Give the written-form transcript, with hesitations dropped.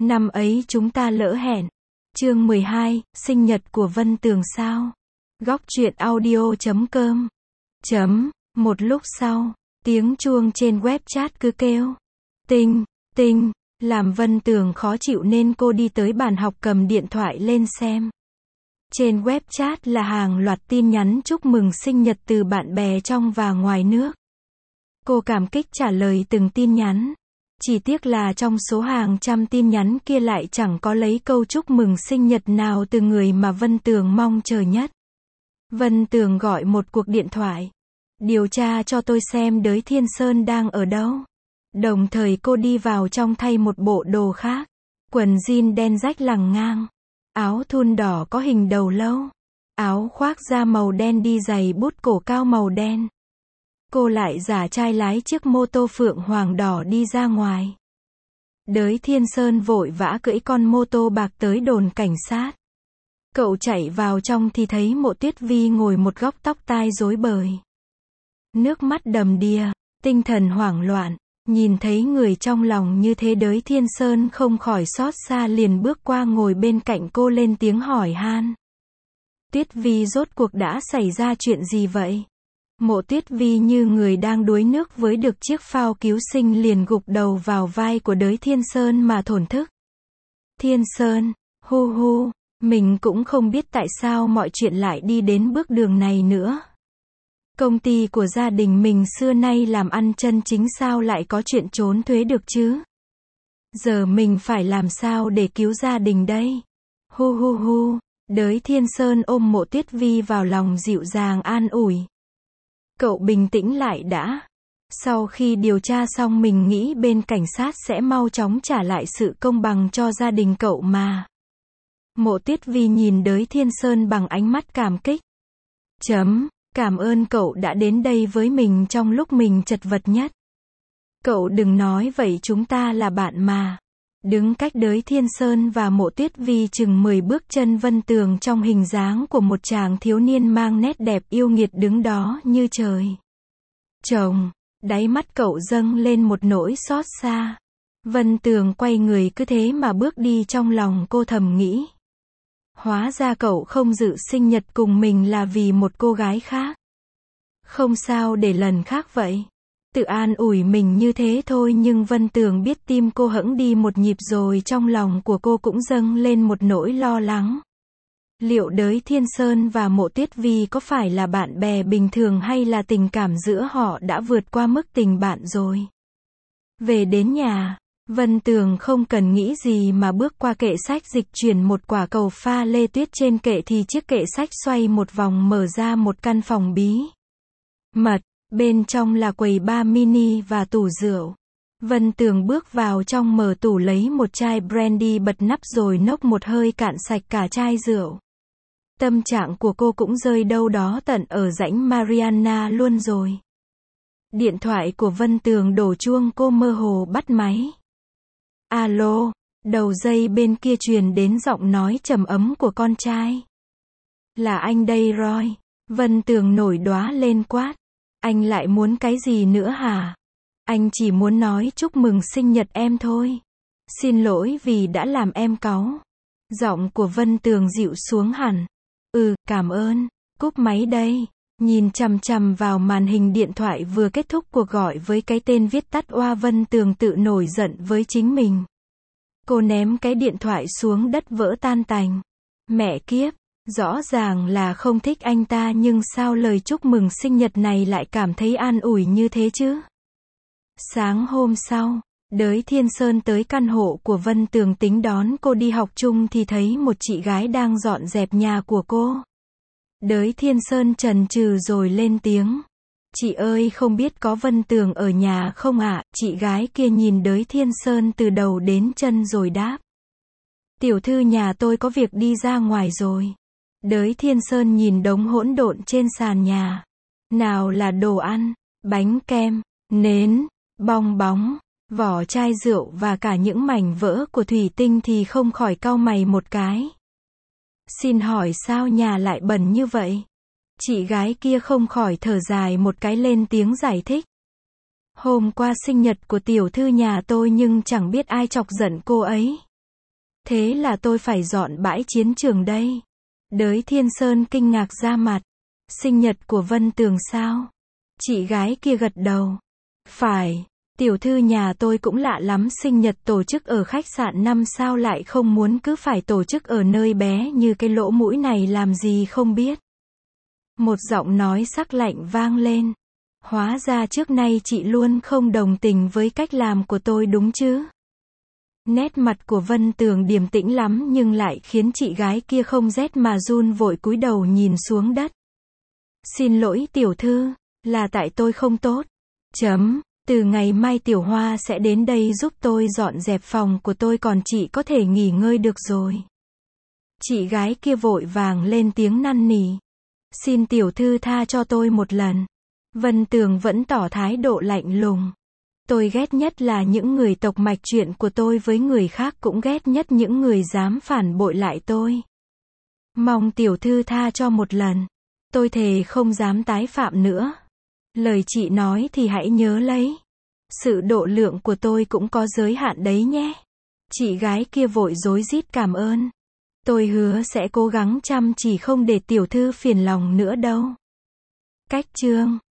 Năm ấy chúng ta lỡ hẹn. Chương 12, sinh nhật của Vân Tường sao? Góc truyện audio.com. Một lúc sau, tiếng chuông trên web chat cứ kêu. Tinh, tinh, làm Vân Tường khó chịu nên cô đi tới bàn học cầm điện thoại lên xem. Trên web chat là hàng loạt tin nhắn chúc mừng sinh nhật từ bạn bè trong và ngoài nước. Cô cảm kích trả lời từng tin nhắn. Chỉ tiếc là trong số hàng trăm tin nhắn kia lại chẳng có lấy câu chúc mừng sinh nhật nào từ người mà Vân Tường mong chờ nhất. Vân Tường gọi một cuộc điện thoại. Điều tra cho tôi xem Đới Thiên Sơn đang ở đâu. Đồng thời cô đi vào trong thay một bộ đồ khác. Quần jean đen rách lằng ngang. Áo thun đỏ có hình đầu lâu. Áo khoác da màu đen đi giày bút cổ cao màu đen. Cô lại giả trai lái chiếc mô tô phượng hoàng đỏ đi ra ngoài. Đới Thiên Sơn vội vã cưỡi con mô tô bạc tới đồn cảnh sát. Cậu chạy vào trong thì thấy Mộ Tuyết Vi ngồi một góc tóc tai rối bời. Nước mắt đầm đìa, tinh thần hoảng loạn, nhìn thấy người trong lòng như thế Đới Thiên Sơn không khỏi xót xa liền bước qua ngồi bên cạnh cô lên tiếng hỏi han. Tuyết Vi rốt cuộc đã xảy ra chuyện gì vậy? Mộ Tuyết Vi như người đang đuối nước với được chiếc phao cứu sinh liền gục đầu vào vai của Đới Thiên Sơn mà thổn thức. Thiên Sơn, hu hu, mình cũng không biết tại sao mọi chuyện lại đi đến bước đường này nữa. Công ty của gia đình mình xưa nay làm ăn chân chính sao lại có chuyện trốn thuế được chứ? Giờ mình phải làm sao để cứu gia đình đây? Hu hu hu, Đới Thiên Sơn ôm Mộ Tuyết Vi vào lòng dịu dàng an ủi. Cậu bình tĩnh lại đã. Sau khi điều tra xong mình nghĩ bên cảnh sát sẽ mau chóng trả lại sự công bằng cho gia đình cậu mà. Mộ Tuyết Vi nhìn Đới Thiên Sơn bằng ánh mắt cảm kích. Cảm ơn cậu đã đến đây với mình trong lúc mình chật vật nhất. Cậu đừng nói vậy, chúng ta là bạn mà. Đứng cách Đới Thiên Sơn và Mộ Tuyết Vi chừng 10 bước chân Vân Tường trong hình dáng của một chàng thiếu niên mang nét đẹp yêu nghiệt đứng đó như trời. Chồng, đáy mắt cậu dâng lên một nỗi xót xa. Vân Tường quay người cứ thế mà bước đi, trong lòng cô thầm nghĩ. Hóa ra cậu không dự sinh nhật cùng mình là vì một cô gái khác. Không sao, để lần khác vậy. Tự an ủi mình như thế thôi, nhưng Vân Tường biết tim cô hững đi một nhịp rồi, trong lòng của cô cũng dâng lên một nỗi lo lắng. Liệu Đới Thiên Sơn và Mộ Tuyết Vi có phải là bạn bè bình thường hay là tình cảm giữa họ đã vượt qua mức tình bạn rồi? Về đến nhà, Vân Tường không cần nghĩ gì mà bước qua kệ sách, dịch chuyển một quả cầu pha lê tuyết trên kệ thì chiếc kệ sách xoay một vòng mở ra một căn phòng bí mật. Bên trong là quầy bar mini và tủ rượu. Vân Tường bước vào trong, mở tủ lấy một chai brandy, bật nắp rồi nốc một hơi cạn sạch cả chai rượu. Tâm trạng của cô cũng rơi đâu đó tận ở rãnh Mariana luôn rồi. Điện thoại của Vân Tường đổ chuông, cô mơ hồ bắt máy. Alo, đầu dây bên kia truyền đến giọng nói trầm ấm của con trai. Là anh đây Roy. Vân Tường nổi đoá lên quát. Anh lại muốn cái gì nữa hả? Anh chỉ muốn nói chúc mừng sinh nhật em thôi. Xin lỗi vì đã làm em cáu. Giọng của Vân Tường dịu xuống hẳn. Cảm ơn. Cúp máy đây. Nhìn chằm chằm vào màn hình điện thoại vừa kết thúc cuộc gọi với cái tên viết tắt oa, Vân Tường tự nổi giận với chính mình. Cô ném cái điện thoại xuống đất vỡ tan tành. Mẹ kiếp. Rõ ràng là không thích anh ta, nhưng sao lời chúc mừng sinh nhật này lại cảm thấy an ủi như thế chứ? Sáng hôm sau, Đới Thiên Sơn tới căn hộ của Vân Tường tính đón cô đi học chung thì thấy một chị gái đang dọn dẹp nhà của cô. Đới Thiên Sơn chần chừ rồi lên tiếng. Chị ơi, không biết có Vân Tường ở nhà không ạ? Chị gái kia nhìn Đới Thiên Sơn từ đầu đến chân rồi đáp. Tiểu thư nhà tôi có việc đi ra ngoài rồi. Đới Thiên Sơn nhìn đống hỗn độn trên sàn nhà. Nào là đồ ăn, bánh kem, nến, bong bóng, vỏ chai rượu và cả những mảnh vỡ của thủy tinh thì không khỏi cau mày một cái. Xin hỏi sao nhà lại bẩn như vậy? Chị gái kia không khỏi thở dài một cái lên tiếng giải thích. Hôm qua sinh nhật của tiểu thư nhà tôi nhưng chẳng biết ai chọc giận cô ấy. Thế là tôi phải dọn bãi chiến trường đây. Đới Thiên Sơn kinh ngạc ra mặt. Sinh nhật của Vân Tường sao? Chị gái kia gật đầu. Phải, tiểu thư nhà tôi cũng lạ lắm, sinh nhật tổ chức ở khách sạn 5 sao lại không muốn cứ phải tổ chức ở nơi bé như cái lỗ mũi này làm gì không biết. Một giọng nói sắc lạnh vang lên. Hóa ra trước nay chị luôn không đồng tình với cách làm của tôi đúng chứ? Nét mặt của Vân Tường điềm tĩnh lắm nhưng lại khiến chị gái kia không rét mà run, vội cúi đầu nhìn xuống đất. Xin lỗi tiểu thư, là tại tôi không tốt. Từ ngày mai Tiểu Hoa sẽ đến đây giúp tôi dọn dẹp phòng của tôi, còn chị có thể nghỉ ngơi được rồi. Chị gái kia vội vàng lên tiếng năn nỉ. Xin tiểu thư tha cho tôi một lần. Vân Tường vẫn tỏ thái độ lạnh lùng. Tôi ghét nhất là những người tộc mạch, chuyện của tôi với người khác cũng ghét nhất những người dám phản bội lại tôi. Mong tiểu thư tha cho một lần. Tôi thề không dám tái phạm nữa. Lời chị nói thì hãy nhớ lấy. Sự độ lượng của tôi cũng có giới hạn đấy nhé. Chị gái kia vội rối rít cảm ơn. Tôi hứa sẽ cố gắng chăm chỉ không để tiểu thư phiền lòng nữa đâu. Cách chương